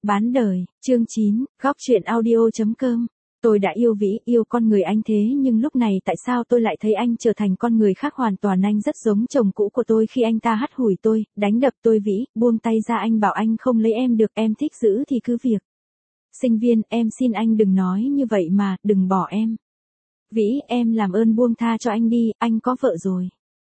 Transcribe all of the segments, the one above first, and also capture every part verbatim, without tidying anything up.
Bán đời, chương chín, góc truyện audio.com. Tôi đã yêu Vĩ, yêu con người anh thế nhưng lúc này tại sao tôi lại thấy anh trở thành con người khác hoàn toàn. Anh rất giống chồng cũ của tôi khi anh ta hắt hủi tôi, đánh đập tôi. Vĩ, buông tay ra, anh bảo anh không lấy em được, em thích giữ thì cứ việc. Sinh viên, em xin anh đừng nói như vậy mà, đừng bỏ em. Vĩ, em làm ơn buông tha cho anh đi, anh có vợ rồi.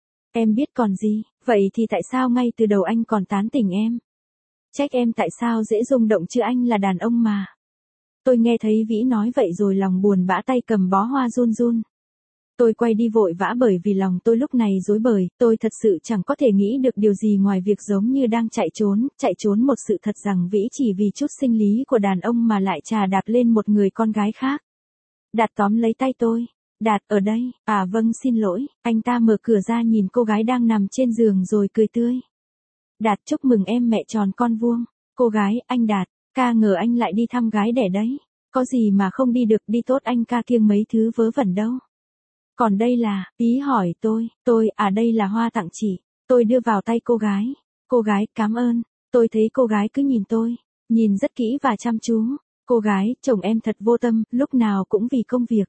Em biết còn gì, vậy thì tại sao ngay từ đầu anh còn tán tỉnh em? Trách em tại sao dễ rung động chứ, anh là đàn ông mà. Tôi nghe thấy Vĩ nói vậy rồi lòng buồn bã, tay cầm bó hoa run run. Tôi quay đi vội vã bởi vì lòng tôi lúc này rối bời, tôi thật sự chẳng có thể nghĩ được điều gì ngoài việc giống như đang chạy trốn, chạy trốn một sự thật rằng Vĩ chỉ vì chút sinh lý của đàn ông mà lại chà đạp lên một người con gái khác. Đạt tóm lấy tay tôi. Đạt, ở đây, à vâng xin lỗi, anh ta mở cửa ra nhìn cô gái đang nằm trên giường rồi cười tươi. Đạt, chúc mừng em mẹ tròn con vuông. Cô gái, anh Đạt, ca ngờ anh lại đi thăm gái đẻ đấy. Có gì mà không đi được, đi tốt, anh ca kiêng mấy thứ vớ vẩn đâu. Còn đây là, Ý hỏi tôi, tôi, à đây là hoa tặng chị. Tôi đưa vào tay cô gái. Cô gái, cảm ơn. Tôi thấy cô gái cứ nhìn tôi, nhìn rất kỹ và chăm chú. Cô gái, chồng em thật vô tâm, lúc nào cũng vì công việc.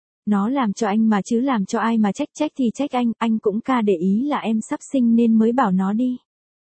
Nó làm cho anh mà chứ làm cho ai mà trách, trách thì trách anh, anh cũng ca để ý là em sắp sinh nên mới bảo nó đi.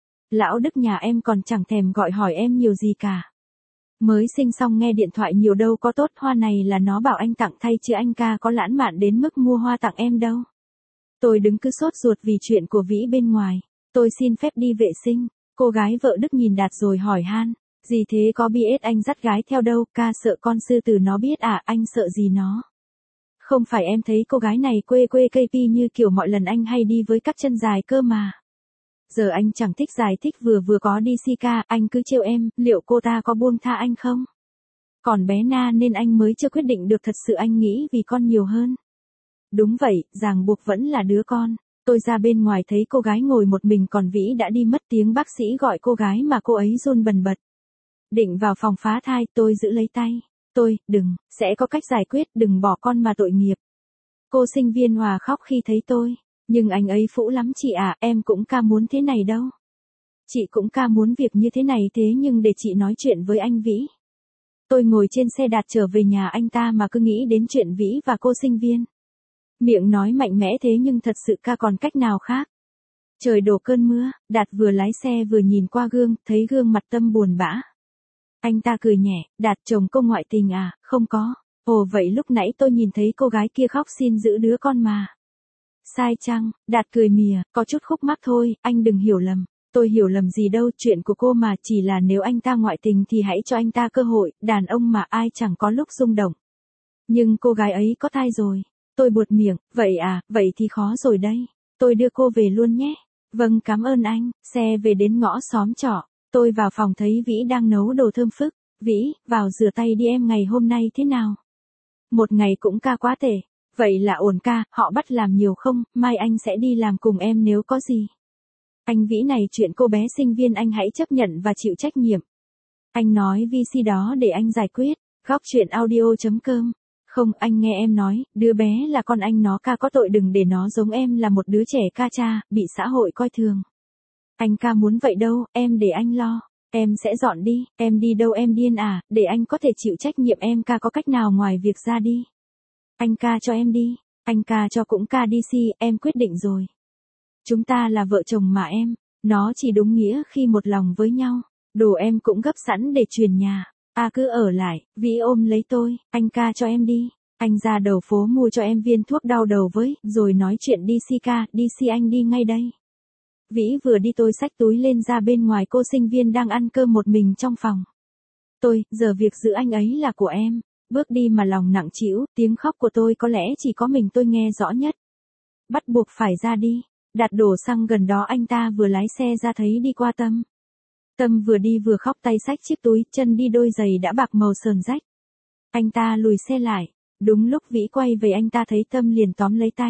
Lão Đức nhà em còn chẳng thèm gọi hỏi em nhiều gì cả. Mới sinh xong nghe điện thoại nhiều đâu có tốt, hoa này là nó bảo anh tặng thay chứ anh ca có lãng mạn đến mức mua hoa tặng em đâu. Tôi đứng cứ sốt ruột vì chuyện của Vĩ bên ngoài. Tôi xin phép đi vệ sinh. Cô gái vợ Đức nhìn Đạt rồi hỏi han. Gì thế, có biết anh dắt gái theo đâu, ca sợ con sư tử nó biết à, anh sợ gì nó. Không phải em thấy cô gái này quê quê cây pi như kiểu mọi lần anh hay đi với các chân dài cơ mà. Giờ anh chẳng thích dài, thích vừa vừa, có đi si ca, anh cứ trêu em, liệu cô ta có buông tha anh không? Còn bé Na nên anh mới chưa quyết định được, thật sự anh nghĩ vì con nhiều hơn. Đúng vậy, ràng buộc vẫn là đứa con. Tôi ra bên ngoài thấy cô gái ngồi một mình còn Vĩ đã đi mất, tiếng bác sĩ gọi cô gái mà cô ấy run bần bật. Định vào phòng phá thai, tôi giữ lấy tay. Tôi, đừng, sẽ có cách giải quyết, đừng bỏ con mà tội nghiệp. Cô sinh viên Hòa khóc khi thấy tôi. Nhưng anh ấy phũ lắm chị à, em cũng ca muốn thế này đâu. Chị cũng ca muốn việc như thế này, thế nhưng để chị nói chuyện với anh Vĩ. Tôi ngồi trên xe Đạt trở về nhà anh ta mà cứ nghĩ đến chuyện Vĩ và cô sinh viên. Miệng nói mạnh mẽ thế nhưng thật sự ca còn cách nào khác. Trời đổ cơn mưa, Đạt vừa lái xe vừa nhìn qua gương, thấy gương mặt Tâm buồn bã. Anh ta cười nhẹ, Đạt chồng cô ngoại tình à, không có. Ồ vậy lúc nãy tôi nhìn thấy cô gái kia khóc xin giữ đứa con mà. Sai chăng? Đạt cười mỉa, có chút khúc mắc thôi, anh đừng hiểu lầm. Tôi hiểu lầm gì đâu, chuyện của cô mà, chỉ là nếu anh ta ngoại tình thì hãy cho anh ta cơ hội, đàn ông mà ai chẳng có lúc rung động. Nhưng cô gái ấy có thai rồi. Tôi buột miệng, vậy à, vậy thì khó rồi đây. Tôi đưa cô về luôn nhé. Vâng cảm ơn anh, xe về đến ngõ xóm trọ. Tôi vào phòng thấy Vĩ đang nấu đồ thơm phức. Vĩ, vào rửa tay đi em, ngày hôm nay thế nào? Một ngày cũng ca quá tệ. Vậy là ổn ca, họ bắt làm nhiều không, mai anh sẽ đi làm cùng em nếu có gì. Anh Vĩ này, chuyện cô bé sinh viên anh hãy chấp nhận và chịu trách nhiệm. Anh nói vê xê đó để anh giải quyết. Góc truyện audio.com. Không, anh nghe em nói, đứa bé là con anh, nó ca có tội, đừng để nó giống em là một đứa trẻ ca cha, bị xã hội coi thường. Anh ca muốn vậy đâu, em để anh lo. Em sẽ dọn đi, em đi đâu em điên à, để anh có thể chịu trách nhiệm, em ca có cách nào ngoài việc ra đi. Anh ca cho em đi, anh ca cho cũng ca đi si, em quyết định rồi. Chúng ta là vợ chồng mà em, nó chỉ đúng nghĩa khi một lòng với nhau. Đồ em cũng gấp sẵn để chuyển nhà. À cứ ở lại, Vĩ ôm lấy tôi, anh ca cho em đi. Anh ra đầu phố mua cho em viên thuốc đau đầu với, rồi nói chuyện đi si ca, đi si anh đi ngay đây. Vĩ vừa đi tôi xách túi lên ra bên ngoài, cô sinh viên đang ăn cơm một mình trong phòng. Tôi, giờ việc giữ anh ấy là của em. Bước đi mà lòng nặng trĩu, tiếng khóc của tôi có lẽ chỉ có mình tôi nghe rõ nhất. Bắt buộc phải ra đi. Đạt đổ xăng gần đó, anh ta vừa lái xe ra thấy đi qua Tâm. Tâm vừa đi vừa khóc, tay xách chiếc túi, chân đi đôi giày đã bạc màu sờn rách. Anh ta lùi xe lại. Đúng lúc Vĩ quay về anh ta thấy Tâm liền tóm lấy tay.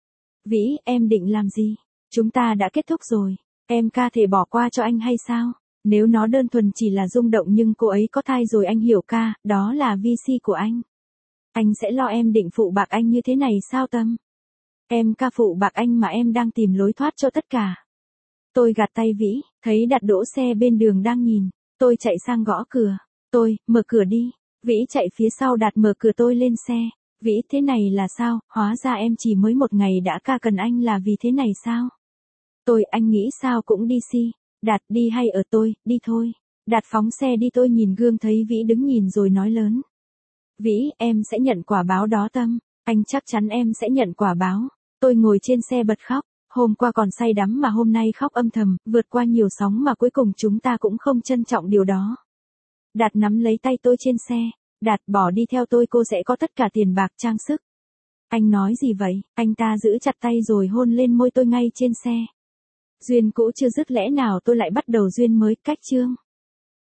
Vĩ, em định làm gì? Chúng ta đã kết thúc rồi. Em ca thể bỏ qua cho anh hay sao? Nếu nó đơn thuần chỉ là rung động nhưng cô ấy có thai rồi, anh hiểu ca, đó là vê xê của anh. Anh sẽ lo, em định phụ bạc anh như thế này sao Tâm? Em ca phụ bạc anh mà em đang tìm lối thoát cho tất cả. Tôi gạt tay Vĩ, thấy Đạt đỗ xe bên đường đang nhìn. Tôi chạy sang gõ cửa. Tôi, mở cửa đi. Vĩ chạy phía sau Đạt mở cửa tôi lên xe. Vĩ, thế này là sao, hóa ra em chỉ mới một ngày đã ca cần anh là vì thế này sao? Tôi, anh nghĩ sao cũng đi si. Đạt, đi hay ở tôi, đi thôi. Đạt phóng xe đi, tôi nhìn gương thấy Vĩ đứng nhìn rồi nói lớn. Vĩ, em sẽ nhận quả báo đó Tâm. Anh chắc chắn em sẽ nhận quả báo. Tôi ngồi trên xe bật khóc. Hôm qua còn say đắm mà hôm nay khóc âm thầm, vượt qua nhiều sóng mà cuối cùng chúng ta cũng không trân trọng điều đó. Đạt nắm lấy tay tôi trên xe. Đạt, bỏ đi theo tôi, cô sẽ có tất cả tiền bạc trang sức. Anh nói gì vậy? Anh ta giữ chặt tay rồi hôn lên môi tôi ngay trên xe. Duyên cũ chưa dứt lẽ nào tôi lại bắt đầu duyên mới, cách chương.